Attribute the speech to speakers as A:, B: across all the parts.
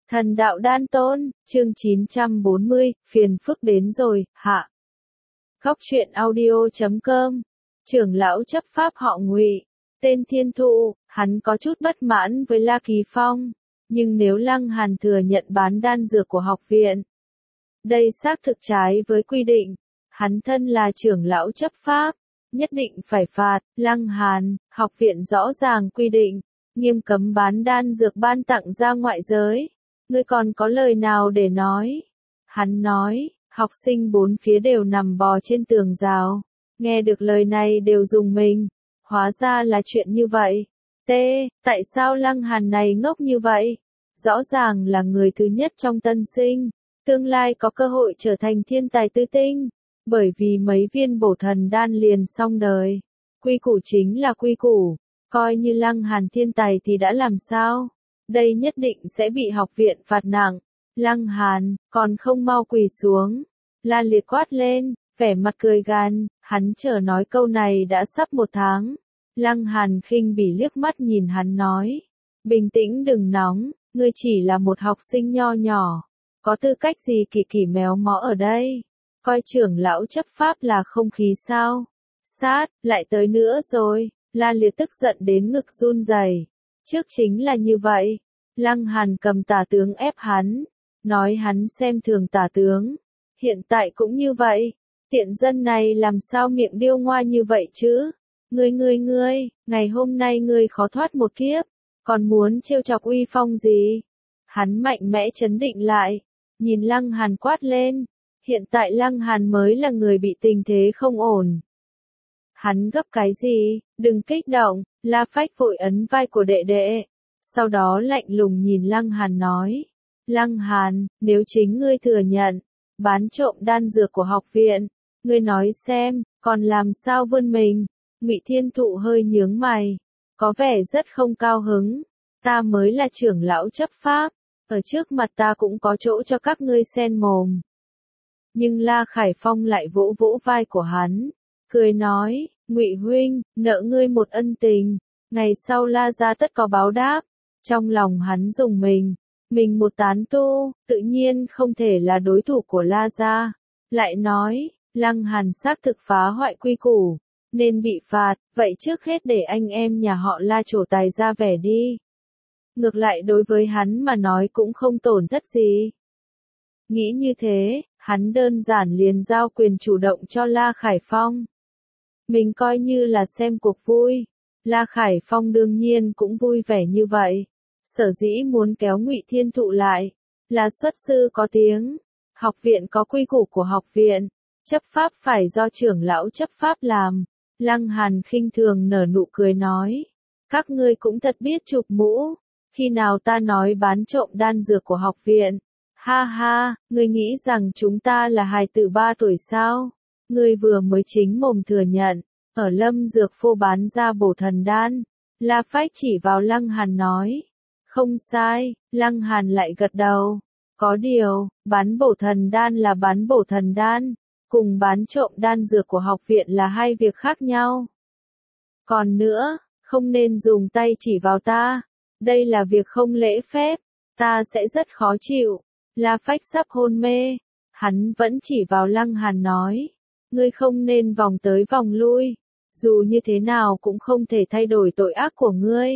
A: Thần đạo đan tôn, chương 940, phiền phức đến rồi, hạ. Góc truyện audio.com, trưởng lão chấp pháp họ Ngụy, tên Thiên Thụ, hắn có chút bất mãn với La Kỳ Phong, nhưng nếu Lăng Hàn thừa nhận bán đan dược của học viện, đây xác thực trái với quy định, hắn thân là trưởng lão chấp pháp, nhất định phải phạt. Lăng Hàn, học viện rõ ràng quy định, nghiêm cấm bán đan dược ban tặng ra ngoại giới. Ngươi còn có lời nào để nói? Hắn nói, học sinh bốn phía đều nằm bò trên tường rào. Nghe được lời này đều rùng mình. Hóa ra là chuyện như vậy. Tại sao Lăng Hàn này ngốc như vậy? Rõ ràng là người thứ nhất trong tân sinh. Tương lai có cơ hội trở thành thiên tài tứ tinh. Bởi vì mấy viên bổ thần đan liền xong đời. Quy củ chính là quy củ. Coi như Lăng Hàn thiên tài thì đã làm sao? Đây nhất định sẽ bị học viện phạt nặng. Lăng Hàn, còn không mau quỳ xuống. La Liệt quát lên, vẻ mặt cười gan, hắn chờ nói câu này đã sắp 1 tháng. Lăng Hàn khinh bỉ liếc mắt nhìn hắn nói. Bình tĩnh đừng nóng, ngươi chỉ là một học sinh nho nhỏ. Có tư cách gì kỳ méo mó ở đây? Coi trưởng lão chấp pháp là không khí sao? Sát, lại tới nữa rồi. La Liệt tức giận đến ngực run rẩy. Trước chính là như vậy. Lăng Hàn cầm tả tướng ép hắn. Nói hắn xem thường tả tướng. Hiện tại cũng như vậy. Tiện dân này làm sao miệng điêu ngoa như vậy chứ? Ngươi, ngày hôm nay ngươi khó thoát một kiếp. Còn muốn trêu chọc uy phong gì? Hắn mạnh mẽ trấn định lại. Nhìn Lăng Hàn quát lên. Hiện tại Lăng Hàn mới là người bị tình thế không ổn. Hắn gấp cái gì? Đừng kích động. La Phách vội ấn vai của đệ đệ. Sau đó lạnh lùng nhìn Lăng Hàn nói. Lăng Hàn, nếu chính ngươi thừa nhận, bán trộm đan dược của học viện, ngươi nói xem, còn làm sao vươn mình? Ngụy Thiên Thụ hơi nhướng mày, có vẻ rất không cao hứng. Ta mới là trưởng lão chấp pháp, ở trước mặt ta cũng có chỗ cho các ngươi xen mồm. Nhưng La Khải Phong lại vỗ vỗ vai của hắn, cười nói, Ngụy huynh, nợ ngươi một ân tình, ngày sau La gia tất có báo đáp. Trong lòng hắn rùng mình một tán tu, tự nhiên không thể là đối thủ của La gia. Lại nói, Lăng Hàn xác thực phá hoại quy củ, nên bị phạt, vậy trước hết để anh em nhà họ La trổ tài ra vẻ đi. Ngược lại đối với hắn mà nói cũng không tổn thất gì. Nghĩ như thế, hắn đơn giản liền giao quyền chủ động cho La Khải Phong. Mình coi như là xem cuộc vui. La Khải Phong đương nhiên cũng vui vẻ như vậy. Sở dĩ muốn kéo Ngụy Thiên Thụ lại, là xuất sư có tiếng. Học viện có quy củ của học viện, chấp pháp phải do trưởng lão chấp pháp làm. Lăng Hàn khinh thường nở nụ cười nói. Các ngươi cũng thật biết chụp mũ. Khi nào ta nói bán trộm đan dược của học viện? Ha ha, ngươi nghĩ rằng chúng ta là hài tử 3 tuổi sao? Ngươi vừa mới chính mồm thừa nhận, ở Lâm Dược Phô bán ra bổ thần đan. La Phách chỉ vào Lăng Hàn nói. Không sai, Lăng Hàn lại gật đầu. Có điều, bán bổ thần đan là bán bổ thần đan, cùng bán trộm đan dược của học viện là hai việc khác nhau. Còn nữa, không nên dùng tay chỉ vào ta. Đây là việc không lễ phép, ta sẽ rất khó chịu. La Phách sắp hôn mê, hắn vẫn chỉ vào Lăng Hàn nói. Ngươi không nên vòng tới vòng lui, dù như thế nào cũng không thể thay đổi tội ác của ngươi.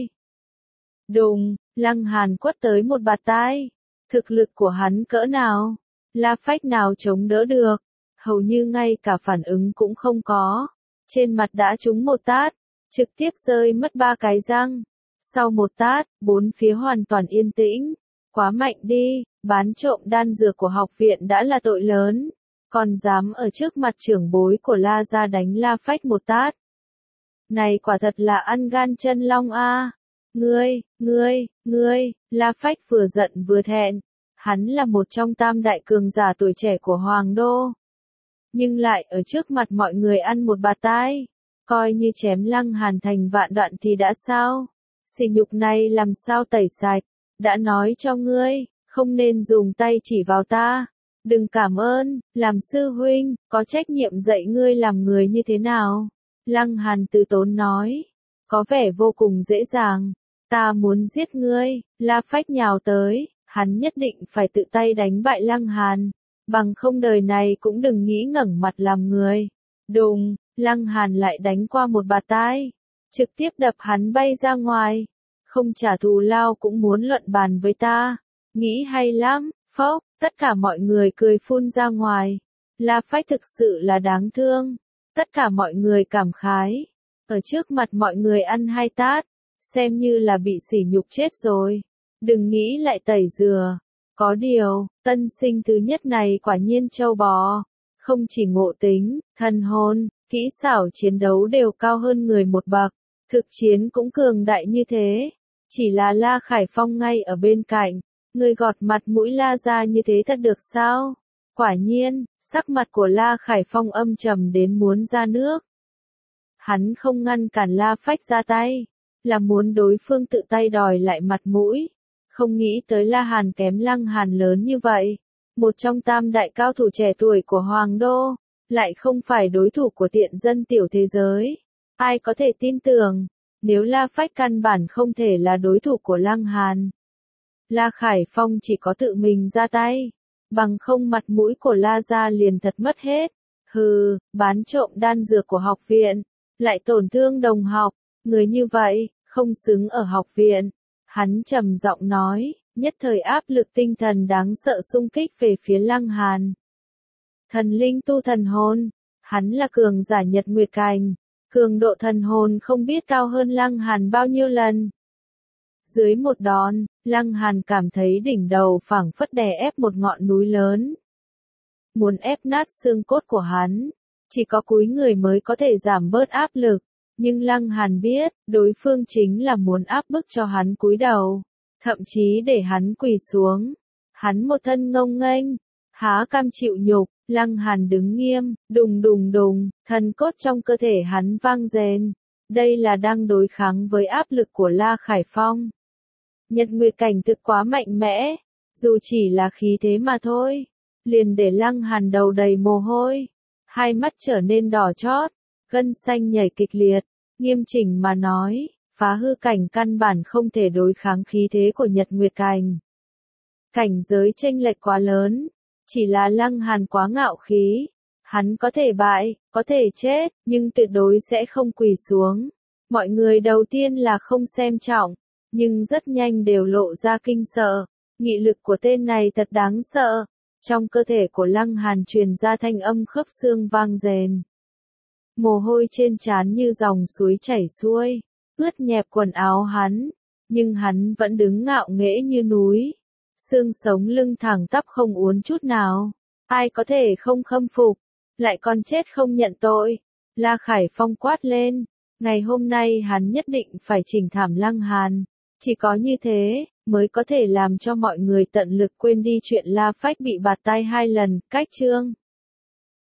A: Đùng, Lăng Hàn quất tới một bạt tai. Thực lực của hắn cỡ nào? La Phách nào chống đỡ được? Hầu như ngay cả phản ứng cũng không có. Trên mặt đã trúng một tát, trực tiếp rơi mất 3 cái răng. Sau một tát, 4 phía hoàn toàn yên tĩnh. Quá mạnh đi, bán trộm đan dược của học viện đã là tội lớn. Còn dám ở trước mặt trưởng bối của La gia đánh La Phách một tát. Này quả thật là ăn gan chân long a. Ngươi, La Phách vừa giận vừa thẹn. Hắn là một trong 3 đại cường giả tuổi trẻ của Hoàng Đô. Nhưng lại ở trước mặt mọi người ăn một bạt tai. Coi như chém Lăng Hàn thành vạn đoạn thì đã sao? Sỉ nhục này làm sao tẩy sạch? Đã nói cho ngươi, không nên dùng tay chỉ vào ta. Đừng cảm ơn, làm sư huynh, có trách nhiệm dạy ngươi làm người như thế nào? Lăng Hàn từ tốn nói. Có vẻ vô cùng dễ dàng. Ta muốn giết ngươi. La Phách nhào tới, hắn nhất định phải tự tay đánh bại Lăng Hàn, bằng không đời này cũng đừng nghĩ ngẩng mặt làm người. Đùng, Lăng Hàn lại đánh qua một bạt tai, trực tiếp đập hắn bay ra ngoài. Không trả thù lao cũng muốn luận bàn với ta, nghĩ hay lắm, phốc, tất cả mọi người cười phun ra ngoài. La Phách thực sự là đáng thương, tất cả mọi người cảm khái, ở trước mặt mọi người ăn 2 tát, xem như là bị sỉ nhục chết rồi, đừng nghĩ lại tẩy rửa. Có điều, tân sinh thứ nhất này quả nhiên trâu bò, không chỉ ngộ tính, thần hồn, kỹ xảo chiến đấu đều cao hơn người một bậc, thực chiến cũng cường đại như thế. Chỉ là La Khải Phong ngay ở bên cạnh, người gọt mặt mũi La ra như thế thật được sao? Quả nhiên, sắc mặt của La Khải Phong âm trầm đến muốn ra nước. Hắn không ngăn cản La Phách ra tay, là muốn đối phương tự tay đòi lại mặt mũi. Không nghĩ tới La Hàn kém Lăng Hàn lớn như vậy. Một trong tam đại cao thủ trẻ tuổi của Hoàng Đô, lại không phải đối thủ của tiện dân tiểu thế giới. Ai có thể tin tưởng, nếu La Phách căn bản không thể là đối thủ của Lăng Hàn. La Khải Phong chỉ có tự mình ra tay, bằng không mặt mũi của La gia liền thật mất hết. Hừ, bán trộm đan dược của học viện, lại tổn thương đồng học, người như vậy, không xứng ở học viện. Hắn trầm giọng nói, nhất thời áp lực tinh thần đáng sợ xung kích về phía Lăng Hàn. Thần linh tu thần hồn, hắn là cường giả Nhật Nguyệt Cảnh, cường độ thần hồn không biết cao hơn Lăng Hàn bao nhiêu lần. Dưới một đòn, Lăng Hàn cảm thấy đỉnh đầu phảng phất đè ép một ngọn núi lớn. Muốn ép nát xương cốt của hắn, chỉ có cúi người mới có thể giảm bớt áp lực. Nhưng Lăng Hàn biết, đối phương chính là muốn áp bức cho hắn cúi đầu, thậm chí để hắn quỳ xuống. Hắn một thân ngông nghênh, há cam chịu nhục. Lăng Hàn đứng nghiêm, đùng đùng đùng, thần cốt trong cơ thể hắn vang rền. Đây là đang đối kháng với áp lực của La Khải Phong. Nhật Nguyệt Cảnh thực quá mạnh mẽ, dù chỉ là khí thế mà thôi, liền để Lăng Hàn đầu đầy mồ hôi, hai mắt trở nên đỏ chót, gân xanh nhảy kịch liệt. Nghiêm chỉnh mà nói, phá hư cảnh căn bản không thể đối kháng khí thế của Nhật Nguyệt Cảnh. Cảnh giới chênh lệch quá lớn, chỉ là Lăng Hàn quá ngạo khí, hắn có thể bại, có thể chết, nhưng tuyệt đối sẽ không quỳ xuống. Mọi người đầu tiên là không xem trọng, nhưng rất nhanh đều lộ ra kinh sợ, nghị lực của tên này thật đáng sợ. Trong cơ thể của Lăng Hàn truyền ra thanh âm khớp xương vang rền. Mồ hôi trên trán như dòng suối chảy xuôi, ướt nhẹp quần áo hắn, nhưng hắn vẫn đứng ngạo nghễ như núi. Xương sống lưng thẳng tắp không uốn chút nào, ai có thể không khâm phục, lại còn chết không nhận tội. La Khải Phong quát lên, ngày hôm nay hắn nhất định phải chỉnh thảm Lăng Hàn, chỉ có như thế, mới có thể làm cho mọi người tận lực quên đi chuyện La Phách bị bạt tai 2 lần. Cách chương